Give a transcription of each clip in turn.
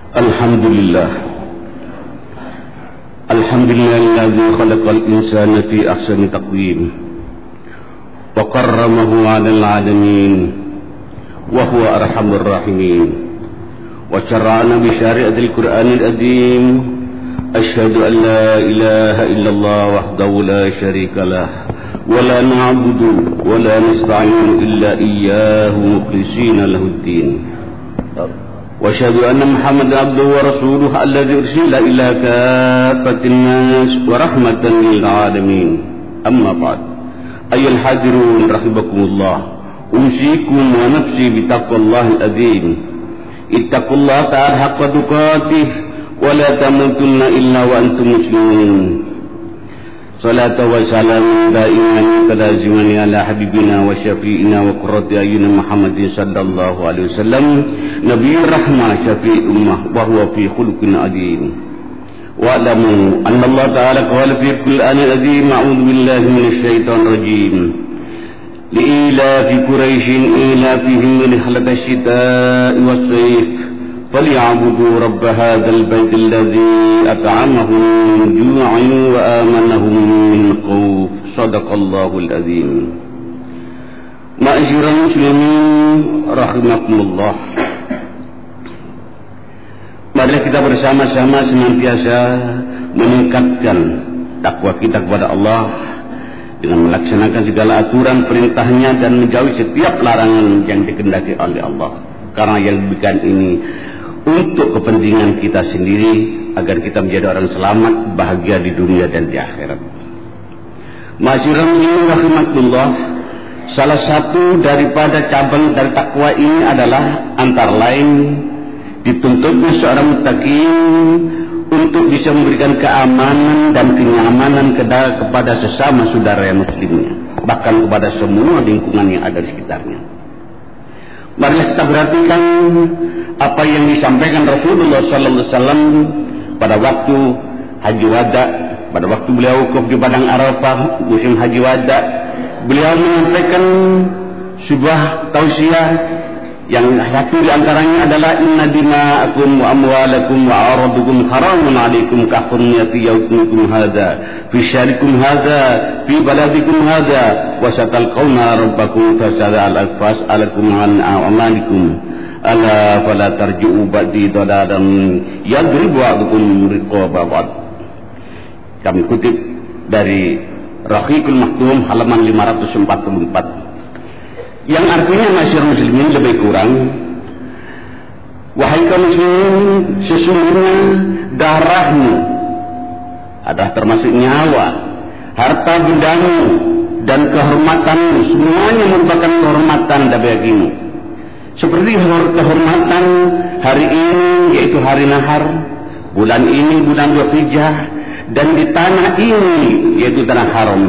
Alhamdulillah. Alhamdulillahilladzi khalaqal insana fi ahsani taqwim wa karramahu 'alal 'alamin wa huwa arhamur rahimin wa syara'ana bi syari'atil Qur'anil azim. Asyhadu an la ilaha illallah wahdahu la syarikalah wa la na'budu wa la nasta'inu illa iyyahu mukhlishina lahuddin. وأشهد أن محمد عبده ورسوله الذي أرسل إلى كافة الناس ورحمة للعالمين. أما بعد، أيها الحاضرون رحمكم الله، أوصيكم ونفسي بتقوى الله العظيم. اتقوا الله تعالى حق تقاته ولا تموتن إلا وأنتم مسلمون. صلاة وسلام دائما متلازما على حبيبنا وشفيعنا وقرة أعين محمد صلى الله عليه وسلم نبي الرحمة شفيع الأمة وهو في خلق عظيم. واعلموا أن الله تعالى قال في القرآن العظيم: أعوذ بالله من الشيطان الرجيم. لإيلاف قريش إيلافهم رحلة الشتاء والصيف فليعبدوا رب هذا البيت الذي أطعمهم من جوع وآمنهم من خوف. صدق الله العظيم. Ma'asyiral muslimin rahimakumullah. Mari kita bersama-sama senantiasa meningkatkan takwa kita kepada Allah dengan melaksanakan segala aturan perintahnya dan menjauhi setiap larangan yang dikehendaki oleh Allah. Karena yang demikian ini untuk kepentingan kita sendiri, agar kita menjadi orang selamat, bahagia di dunia dan di akhirat. Ma'asyiral muslimin rahimakumullah, salah satu daripada cabang dari takwa ini adalah antara lain dituntutnya seorang muttaqin untuk bisa memberikan keamanan dan kenyamanan kepada sesama saudara yang muslimnya, bahkan kepada semua lingkungan yang ada di sekitarnya. Mari kita perhatikan apa yang disampaikan Rasulullah sallallahu alaihi wasallam pada waktu haji wada, pada waktu beliau wukuf di padang Arafah musim haji wada. Beliau menyampaikan sebuah tausiah yang satu di antaranya adalah: inna dima'akum wa amwalakum wa aradukum haramun 'alaikum ka hurmati yawmikum hadza fi syarikum hadza fi baladikum hadza wa satalqawna rabbakum fas'alakum an a'malikum ala fala tarji'u ba'di dalalan yadribu ba'dukum riqaba ba'd. Kami kutip dari Rahiqul Maktum halaman 544, yang artinya masyarakat muslimin lebih kurang: wahai kaum muslimin, sesungguhnya darahmu adalah termasuk nyawa, harta bendamu dan kehormatanmu semuanya merupakan kehormatan bagimu. Seperti kehormatan hari ini yaitu hari nahar, bulan ini bulan Dzulhijjah, dan di tanah ini yaitu tanah haram.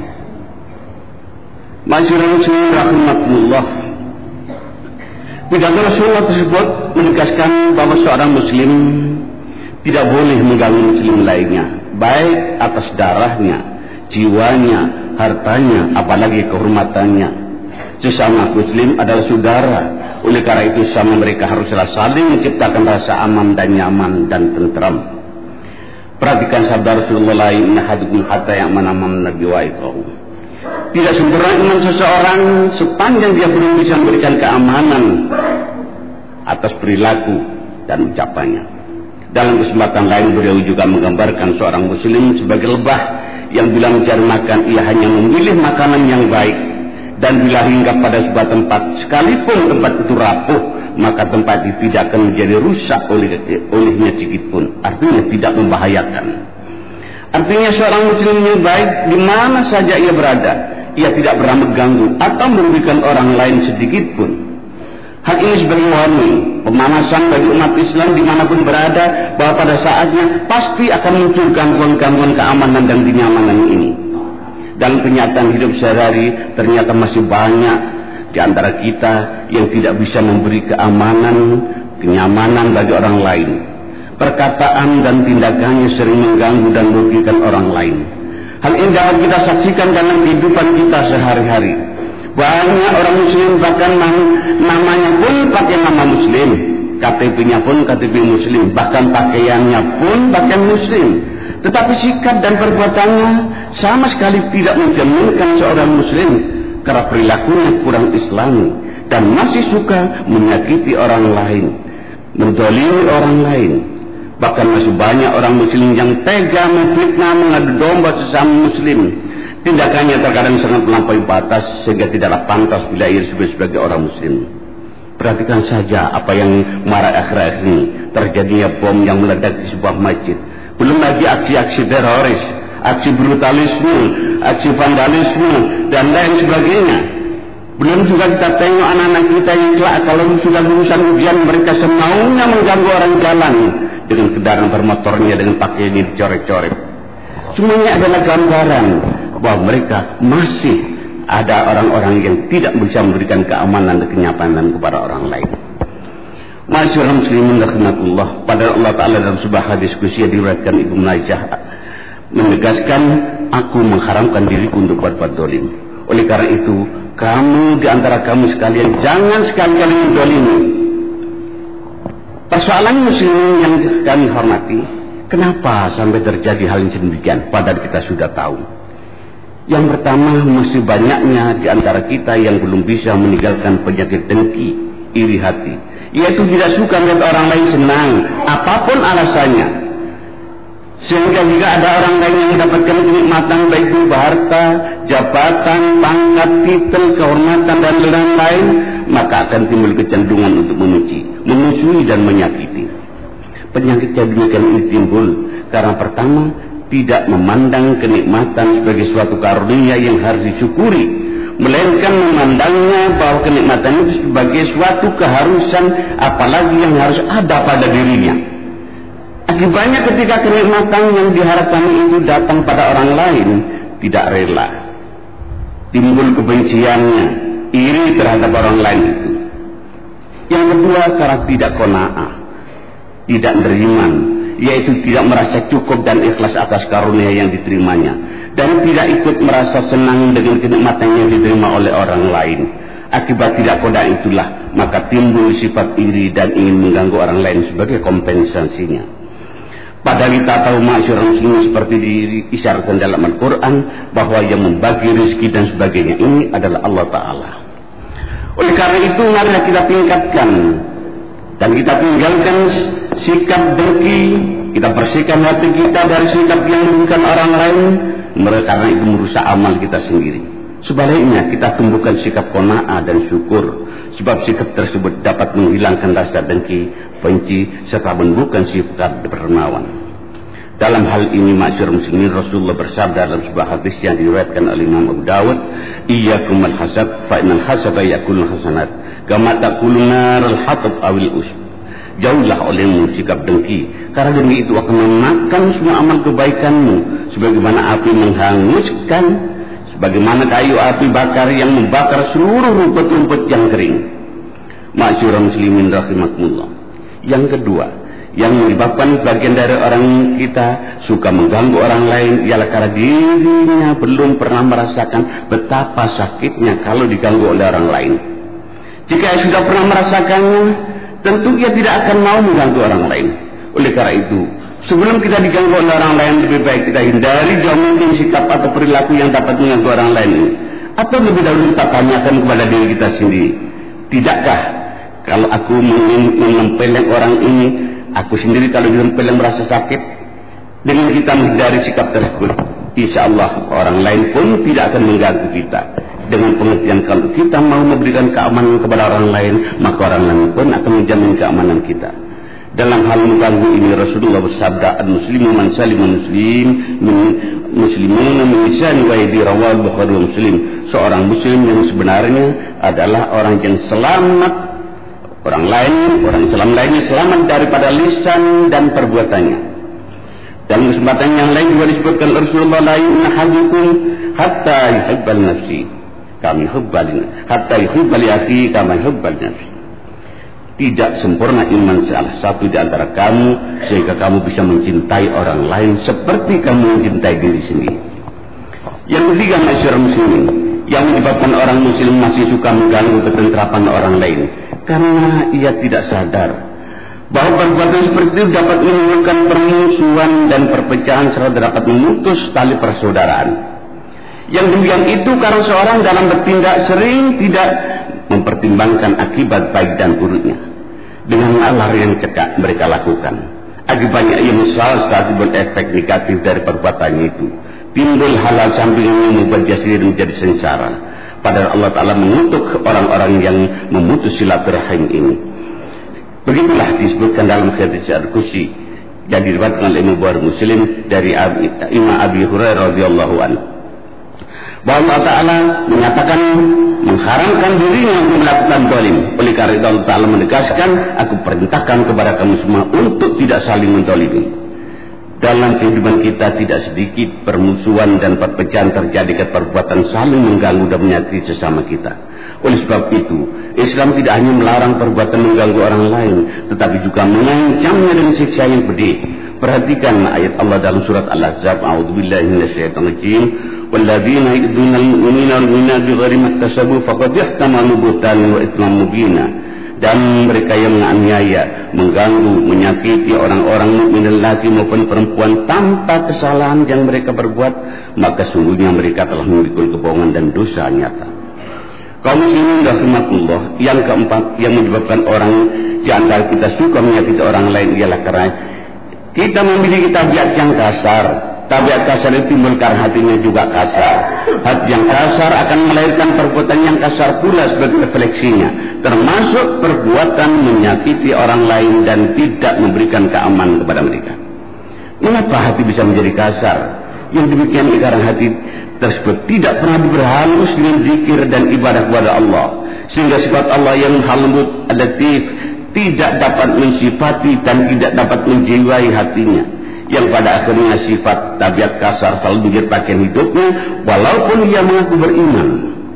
Masyarakat muslimin rahimakumullah, pidato Rasulullah tersebut menegaskan bahwa seorang muslim tidak boleh mengganggu muslim lainnya, baik atas darahnya, jiwanya, hartanya, apalagi kehormatannya. Sesama muslim adalah saudara. Oleh karena itu sama mereka haruslah saling menciptakan rasa aman dan nyaman dan tentram. Perhatikan sabda Rasulullah: inna hadukum hatta ya'mana man nabiyyu. Tidak sempurna iman seseorang sepanjang dia belum bisa memberikan keamanan atas perilaku dan ucapannya. Dalam kesempatan lain beliau juga menggambarkan seorang muslim sebagai lebah yang bila mencari makan ia hanya memilih makanan yang baik, dan bila hinggap pada sebuah tempat sekalipun tempat itu rapuh, maka tempat itu tidak akan menjadi rusak olehnya sedikit pun. Artinya tidak membahayakan. Artinya seorang muslim yang baik di mana saja ia berada, ia tidak pernah mengganggu atau merugikan orang lain sedikit pun. Hal ini sebagai warning, pemanasan bagi umat Islam dimanapun berada, bahwa pada saatnya pasti akan muncul gangguan-gangguan keamanan dan kenyamanan ini. Dalam kenyataan hidup sehari-hari ternyata masih banyak di antara kita yang tidak bisa memberi keamanan, kenyamanan bagi orang lain. Perkataan dan tindakannya sering mengganggu dan merugikan orang lain. Hal ini dapat kita saksikan dalam kehidupan kita sehari-hari. Banyak orang muslim bahkan namanya pun pakai nama muslim, KTP-nya pun KTP muslim, bahkan pakaiannya pun pakaian muslim. Tetapi sikap dan perbuatannya sama sekali tidak mencerminkan seorang muslim, karena perilakunya kurang islami dan masih suka menyakiti orang lain, menzalimi orang lain. Bahkan masih banyak orang muslim yang tega memfitnah, mengadu domba sesama muslim. Tindakannya terkadang sangat melampaui batas sehingga tidaklah pantas bila ia disebut sebagai orang muslim. Perhatikan saja apa yang marak akhir-akhir ini, terjadinya bom yang meledak di sebuah masjid. Belum lagi aksi-aksi teroris, aksi brutalisme, aksi vandalisme, dan lain sebagainya. Belum juga kita tengok anak-anak kita yang kelak kalau sudah lulusan ujian mereka semaunya mengganggu orang jalan dengan kendaraan bermotornya dengan pakaian dicoret-coret. Semuanya adalah gambaran bahwa mereka masih ada orang-orang yang tidak bisa memberikan keamanan dan kenyamanan kepada orang lain. Masyaallah muslimin rahimakumullah, pada Allah Ta'ala dalam sebuah hadis qudsi yang diriwayatkan Ibnu Majah menegaskan, aku mengharamkan diriku untuk berbuat zalim. Oleh karena itu, kamu di antara kamu sekalian jangan sekali-kali menzalimi. Persoalan muslimin yang kami hormati, kenapa sampai terjadi hal yang demikian padahal kita sudah tahu? Yang pertama, masih banyaknya di antara kita yang belum bisa meninggalkan penyakit dengki, iri hati, yaitu tidak suka melihat orang lain senang, apapun alasannya. Sehingga jika ada orang lain yang mendapatkan kenikmatan baik itu harta, jabatan, pangkat, titel, kehormatan dan lain-lain, maka akan timbul kecenderungan untuk membenci, memusuhi dan menyakiti. Penyakit yang demikian ini timbul karena pertama, tidak memandang kenikmatan sebagai suatu karunia yang harus disyukuri, melainkan memandangnya bahwa kenikmatan itu sebagai suatu keharusan, apalagi yang harus ada pada dirinya. Akibatnya ketika kenikmatan yang diharapkan itu datang pada orang lain, tidak rela, timbul kebenciannya, iri terhadap orang lain itu. Yang kedua, karena tidak qanaah, tidak beriman, yaitu tidak merasa cukup dan ikhlas atas karunia yang diterimanya, dan tidak ikut merasa senang dengan kenikmatan yang diterima oleh orang lain. Akibat tidak qanaah itulah maka timbul sifat iri dan ingin mengganggu orang lain sebagai kompensasinya. Padahal kita tahu masyarakat muslim seperti diisyaratkan dalam Al-Quran bahwa yang membagi rezeki dan sebagainya ini adalah Allah Ta'ala. Oleh karena itu marilah kita tingkatkan dan kita tinggalkan sikap dengki, kita bersihkan hati kita dari sikap yang merugikan orang lain, karena itu merusak amal kita sendiri. Sebaliknya kita tumbuhkan sikap qanaah dan syukur, sebab sikap tersebut dapat menghilangkan rasa dengki, benci, serta menumbuhkan sifat dermawan. Dalam hal ini masyarakat muslimin, Rasulullah bersabda dalam sebuah hadis yang diriwayatkan oleh Imam Abu Dawud, iyyakum al-hasad fa innal hasada yakulul hasanat kama takulun narul hatab awil usb. Jauhlah olehmu sikap dengki, karena dengki itu akan memakan semua amal kebaikanmu, sebagaimana api menghanguskan, sebagaimana kayu api bakar yang membakar seluruh rumput-rumput yang kering. Masyarakat muslimin rahimakumullah. Yang kedua, yang menyebabkan bagian dari orang kita suka mengganggu orang lain ialah karena dirinya belum pernah merasakan betapa sakitnya kalau diganggu oleh orang lain. Jika ia sudah pernah merasakannya, tentu ia tidak akan mau mengganggu orang lain. Oleh karena itu, sebelum kita diganggu oleh orang lain, lebih baik kita hindari jauh mungkin sikap atau perilaku yang dapat mengganggu orang lain. Atau lebih dahulu kita tanyakan kepada diri kita sendiri, tidakkah kalau aku menempeleng orang ini, aku sendiri kalau dilempeleng merasa sakit? Dengan kita menghindari sikap tersebut, insya Allah orang lain pun tidak akan mengganggu kita. Dengan pengertian kalau kita mau memberikan keamanan kepada orang lain, maka orang lain pun akan menjamin keamanan kita. Dalam hal mengganggu ini Rasulullah bersabda, al-muslimu man salima muslimuna min lisani wa yadi, rawahul Bukhari wa Muslim. Seorang muslim yang sebenarnya adalah orang yang selamat, orang Islam lainnya selamat daripada lisan dan perbuatannya. Dan kesempatan yang lain juga disebutkan Rasulullah, la yunahadukum hatta yuhibbal nafsi kami hubbalin hatta yuhibbal akhi kama yuhibbal nafsi. Tidak sempurna iman salah satu di antara kamu sehingga kamu bisa mencintai orang lain seperti kamu mencintai diri sendiri. Yang ketiga, masyarakat muslimin, yang menyebabkan orang muslim masih suka mengganggu ketentraman orang lain karena ia tidak sadar bahwa perbuatan seperti itu dapat menimbulkan permusuhan dan perpecahan serta dapat memutus tali persaudaraan. Yang demikian itu karena seorang dalam bertindak sering tidak mempertimbangkan akibat baik dan buruknya. Dengan nalar yang cekak mereka lakukan, akibatnya ia menyesal saat berefek negatif dari perbuatannya itu. Timbul halal samping yang membuat dia sendiri menjadi sengsara. Padahal Allah Ta'ala mengutuk orang-orang yang memutus silaturahim ini. Begitulah disebutkan dalam hadis Al-Qudsi yang diriwayatkan oleh Imam Bukhari Muslim dari Imam Abi Hurairah radhiyallahu anhu, bahwa Allah Ta'ala menyatakan mengharamkan dirinya untuk melakukan zalim. Oleh karena itu Allah Ta'ala menegaskan, aku perintahkan kepada kamu semua untuk tidak saling menzalimi. Dalam kehidupan kita tidak sedikit permusuhan dan perpecahan terjadi karena perbuatan saling mengganggu dan menyakiti sesama kita. Oleh sebab itu, Islam tidak hanya melarang perbuatan mengganggu orang lain, tetapi juga mengancamnya dengan siksa yang pedih. Perhatikan ayat Allah dalam surat Al-Ahzab, a'udzubillahi minasyaitonir rajim, walladzina yu'dhunal mu'minina wal mu'minati bighairi maktasabu faqad ihtamalu buhtanan wa itsman mubina. Dan mereka yang menganiaya, mengganggu, menyakiti orang-orang mukmin lelaki maupun perempuan tanpa kesalahan yang mereka berbuat, maka sungguhnya mereka telah memikul kebohongan dan dosa nyata. Kaum muslimin rahimakumullah, yang keempat yang menyebabkan orang di antara kita suka menyakiti orang lain ialah karena kita memiliki tabiat yang kasar. Tabiat kasar itu timbul karena hatinya juga kasar. Hati yang kasar akan melahirkan perbuatan yang kasar pula sebagai refleksinya, termasuk perbuatan menyakiti orang lain dan tidak memberikan keamanan kepada mereka. Mengapa hati bisa menjadi kasar? Yang demikian karena hati tersebut tidak pernah diperhalus dengan zikir dan ibadah kepada Allah, sehingga sifat Allah yang lembut, latif tidak dapat mensifati dan tidak dapat menjiwai hatinya, yang pada akhirnya sifat tabiat kasar selalu menjadi pakaian hidupnya walaupun ia mengaku beriman.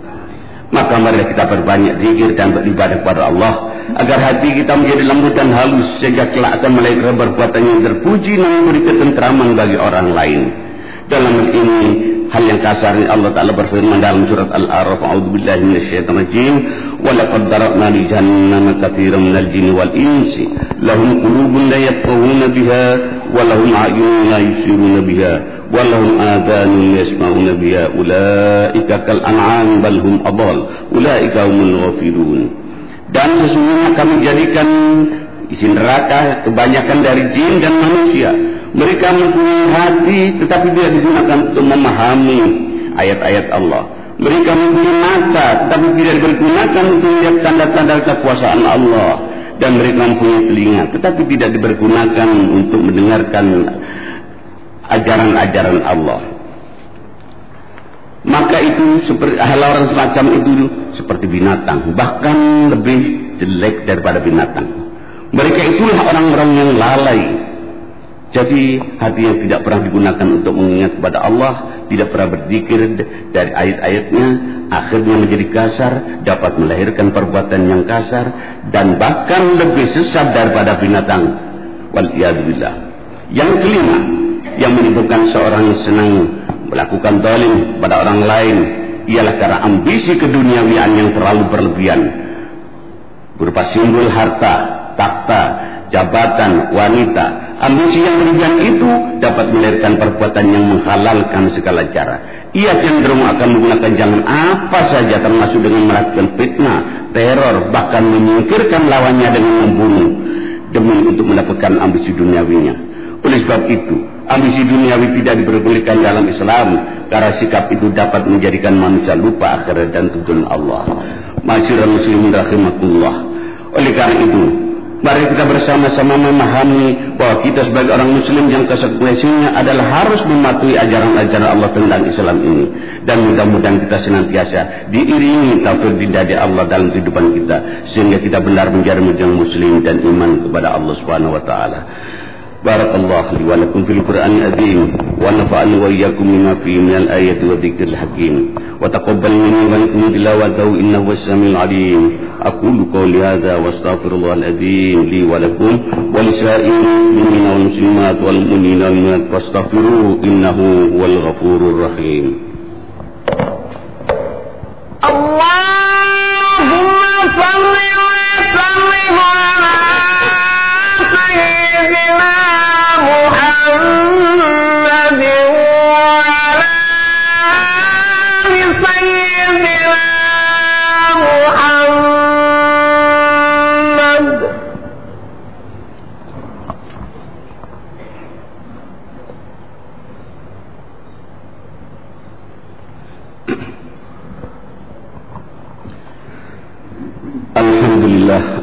Maka marilah kita perbanyak zikir dan beribadah kepada Allah agar hati kita menjadi lembut dan halus, sehingga kelak akan melahirkan perbuatan yang terpuji dan memberi ketentraman bagi orang lain. Dalam hal ini, hal yang kasar ini Allah Ta'ala berfirman dalam surat Al-A'raf, a'udzubillahi minasyaitonir rajim, wa laqad dara'na li jahannama katsiran minal jinni wal insi lahum qulubun la yafqahuna biha wa lahum a'yunun la yubsiruna biha wa lahum adhanun yasma'una biha ulaika kal an'am bal hum adall ulaika humul ghafilun. Dan sesungguhnya kami jadikan isi neraka kebanyakan dari jin dan manusia. Mereka mempunyai hati tetapi tidak digunakan untuk memahami ayat-ayat Allah. Mereka mempunyai mata tetapi tidak digunakan untuk melihat tanda-tanda kekuasaan Allah. Dan mereka mempunyai telinga tetapi tidak dipergunakan untuk mendengarkan ajaran-ajaran Allah. Maka itu seperti hal orang semacam itu seperti binatang, bahkan lebih jelek daripada binatang. Mereka itulah orang-orang yang lalai. Jadi hati yang tidak pernah digunakan untuk mengingat kepada Allah, tidak pernah berzikir dari ayat-ayatnya, akhirnya menjadi kasar, dapat melahirkan perbuatan yang kasar dan bahkan lebih sesat daripada binatang. Waliyadzubillah. Yang kelima, yang menyebabkan seorang senang melakukan zalim pada orang lain ialah karena ambisi keduniawian yang terlalu berlebihan, berupa simbol harta, takhta, jabatan, wanita. Ambisi yang berlebihan itu dapat melahirkan perbuatan yang menghalalkan segala cara. Ia cenderung akan menggunakan jalan apa saja, termasuk dengan melakukan fitnah, teror, bahkan menyingkirkan lawannya dengan membunuh demi untuk mendapatkan ambisi duniawinya. Oleh sebab itu, ambisi duniawi tidak diperbolehkan dalam Islam, karena sikap itu dapat menjadikan manusia lupa akhirat dan tujuan Allah. Masyiral muslimin rahimakumullah. Oleh karena itu, mari kita bersama-sama memahami bahwa kita sebagai orang muslim yang konsekuensinya adalah harus mematuhi ajaran-ajaran Allah tentang Islam ini. Dan mudah-mudahan kita senantiasa diiringi taufik dari Allah dalam kehidupan kita, sehingga kita benar menjadi muslim dan iman kepada Allah Subhanahu wa taala. Barakallahu li wa lakum fil Qur'anil azim wa nafa'ani wa iyyakum bima fihi minal ayati wa dzikril hakim wa taqabbal minni wa minkum tilawatahu innahu was-sami'ul 'alim. Aqulu qawli hadza wa astaghfirullahal azim li wa lakum wa lisa'il mu'minina wal muslimat wal mu'minina wal mu'minat fastaghfiruhu innahu huwal ghafurur rahim. Allahumma salli wa sallim ala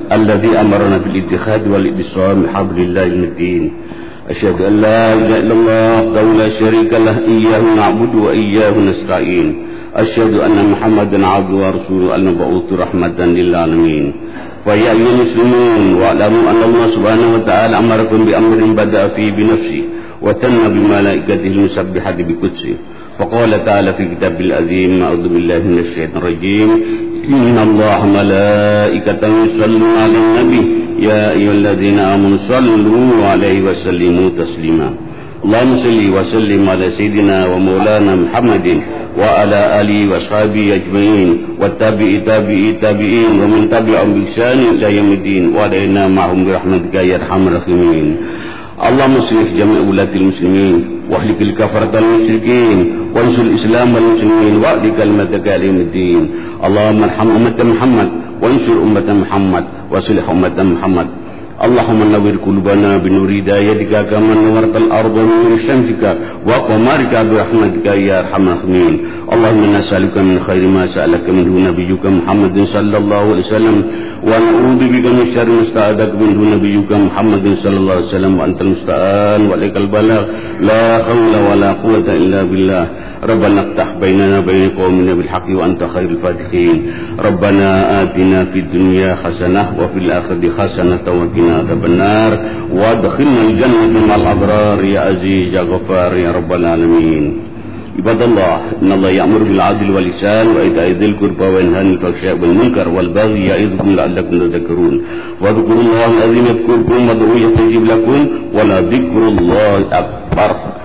الذي أمرنا بالاتخاذ والاعتصام بحبل الله المتين. أشهد أن لا إله إلا الله وحده لا شريك له إياه نعبد وإياه نستعين. أشهد أن محمدا عبده ورسوله المبعوث رحمة للعالمين. فيا أيها المسلمون واعلموا أن الله سبحانه وتعالى أمركم بأمر بدأ فيه بنفسه وتم بملائكته المسبحة بقدسه. فقال تعالى في كتابه العظيم: أعوذ بالله من الشيطان الرجيم: إن الله ملائكته يصلون على النبي يا أيها الذين آمنوا صلوا عليه وسلموا تسليما. اللهم صل وسلم على سيدنا ومولانا محمد وعلى آله وأصحابه أجمعين والتابعين ومن تبعهم بإحسان إلى يوم الدين وعلينا معهم برحمتك يا أرحم الراحمين. اللهم اصلح جميع ولاة المسلمين واهلك الكفرة المشركين وانصر الإسلام والمسلمين واهد كلمتك على يوم الدين. اللهم ارحم أمة محمد وانصر أمة محمد واصلح أمة محمد. اللهم نور قلوبنا بنور هدايتك كما نورت الأرض بنور شمسك وقمرك برحمتك يا أرحم الراحمين. اللهم نسألك من خير ما سألك منه نبيك محمد صلى الله عليه وسلم ونعوذ بك من شر ما استعاذك منه نبيك محمد صلى الله عليه وسلم وأنت المستعان وعليك البلاغ لا حول ولا قوة إلا بالله. ربنا افتح بيننا وبين قومنا بالحق وأنت خير الفاتحين. ربنا آتنا في الدنيا حسنة وفي الآخرة حسنة وقنا عذاب النار وادخلنا الجنة مع الأبرار يا عزيز يا غفار يا رب العالمين. عباد الله إن الله يأمر بالعدل والإحسان وإيتاء ذي القربى وينهى عن الفحشاء والمنكر والبغي يعظكم لعلكم تذكرون. واذكروا الله العظيم يذكركم وادعوه يستجيب لكم ولذكر الله أكبر.